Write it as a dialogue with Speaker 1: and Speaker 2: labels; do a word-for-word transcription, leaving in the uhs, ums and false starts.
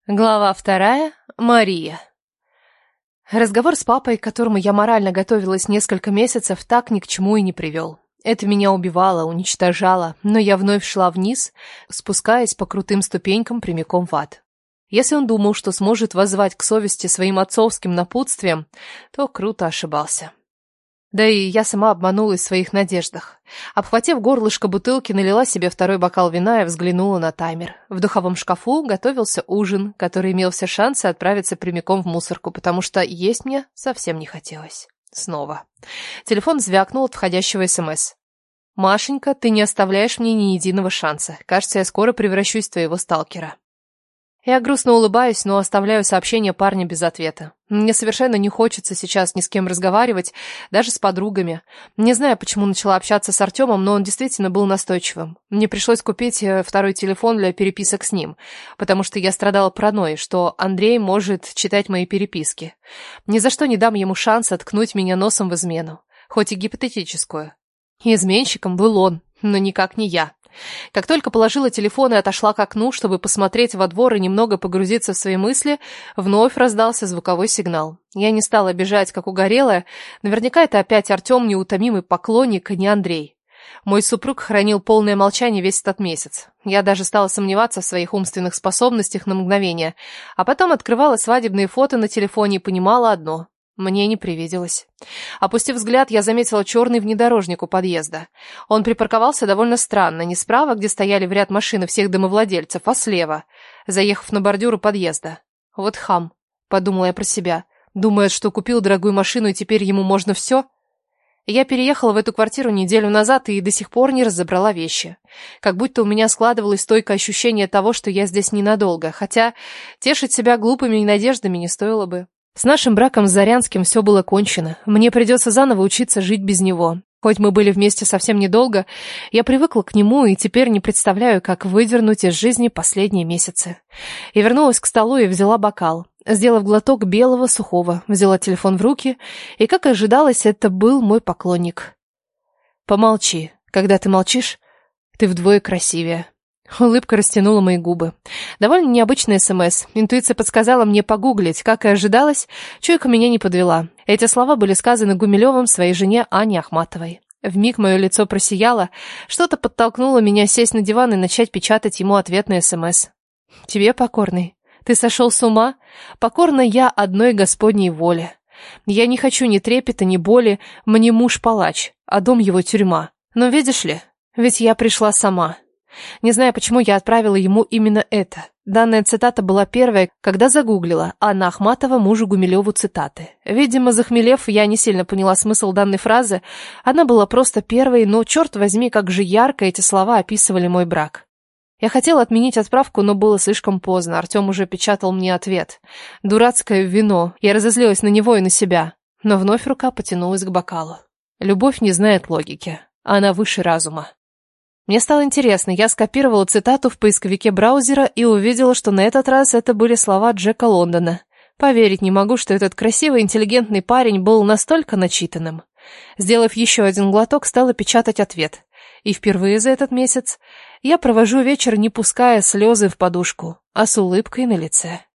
Speaker 1: Глава вторая. Мария. Разговор с папой, к которому я морально готовилась несколько месяцев, так ни к чему и не привел. Это меня убивало, уничтожало, но я вновь шла вниз, спускаясь по крутым ступенькам прямиком в ад. Если он думал, что сможет воззвать к совести своим отцовским напутствием, то круто ошибался. Да и я сама обманулась в своих надеждах. Обхватив горлышко бутылки, налила себе второй бокал вина и взглянула на таймер. В духовом шкафу готовился ужин, который имел все шансы отправиться прямиком в мусорку, потому что есть мне совсем не хотелось. Снова. Телефон звякнул от входящего СМС. «Машенька, ты не оставляешь мне ни единого шанса. Кажется, я скоро превращусь в твоего сталкера». Я грустно улыбаюсь, но оставляю сообщение парня без ответа. Мне совершенно не хочется сейчас ни с кем разговаривать, даже с подругами. Не знаю, почему начала общаться с Артемом, но он действительно был настойчивым. Мне пришлось купить второй телефон для переписок с ним, потому что я страдала паранойей, что Андрей может читать мои переписки. Ни за что не дам ему шанса ткнуть меня носом в измену, хоть и гипотетическую. Изменщиком был он, но никак не я. Как только положила телефон и отошла к окну, чтобы посмотреть во двор и немного погрузиться в свои мысли, вновь раздался звуковой сигнал. Я не стала бежать, как угорелая. Наверняка это опять Артем, неутомимый поклонник, а не Андрей. Мой супруг хранил полное молчание весь этот месяц. Я даже стала сомневаться в своих умственных способностях на мгновение, а потом открывала свадебные фото на телефоне и понимала одно — мне не привиделось. Опустив взгляд, я заметила черный внедорожник у подъезда. Он припарковался довольно странно, не справа, где стояли в ряд машины всех домовладельцев, а слева, заехав на бордюр у подъезда. Вот хам, подумала я про себя. Думает, что купил дорогую машину и теперь ему можно все? Я переехала в эту квартиру неделю назад и до сих пор не разобрала вещи. Как будто у меня складывалось стойкое ощущение того, что я здесь ненадолго, хотя тешить себя глупыми надеждами не стоило бы. С нашим браком с Зарянским все было кончено. Мне придется заново учиться жить без него. Хоть мы были вместе совсем недолго, я привыкла к нему и теперь не представляю, как выдернуть из жизни последние месяцы. Я вернулась к столу и взяла бокал. Сделав глоток белого, сухого, взяла телефон в руки, и, как ожидалось, это был мой поклонник. «Помолчи. Когда ты молчишь, ты вдвое красивее». Улыбка растянула мои губы. Довольно необычный СМС. Интуиция подсказала мне погуглить. Как и ожидалось, чуйка меня не подвела. Эти слова были сказаны Гумилевым своей жене Ане Ахматовой. Вмиг мое лицо просияло. Что-то подтолкнуло меня сесть на диван и начать печатать ему ответный СМС. «Тебе покорный. Ты сошел с ума? Покорна я одной Господней воле. Я не хочу ни трепета, ни боли. Мне муж палач, а дом его тюрьма. Но видишь ли, ведь я пришла сама». Не знаю, почему я отправила ему именно это. Данная цитата была первой, когда загуглила Анна Ахматова мужу Гумилеву цитаты. Видимо, захмелев, я не сильно поняла смысл данной фразы. Она была просто первой, но, черт возьми, как же ярко эти слова описывали мой брак. Я хотела отменить отправку, но было слишком поздно. Артем уже печатал мне ответ. Дурацкое вино. Я разозлилась на него и на себя. Но вновь рука потянулась к бокалу. Любовь не знает логики. Она выше разума. Мне стало интересно, я скопировала цитату в поисковике браузера и увидела, что на этот раз это были слова Джека Лондона. Поверить не могу, что этот красивый, интеллигентный парень был настолько начитанным. Сделав еще один глоток, стала печатать ответ. И впервые за этот месяц я провожу вечер, не пуская слезы в подушку, а с улыбкой на лице.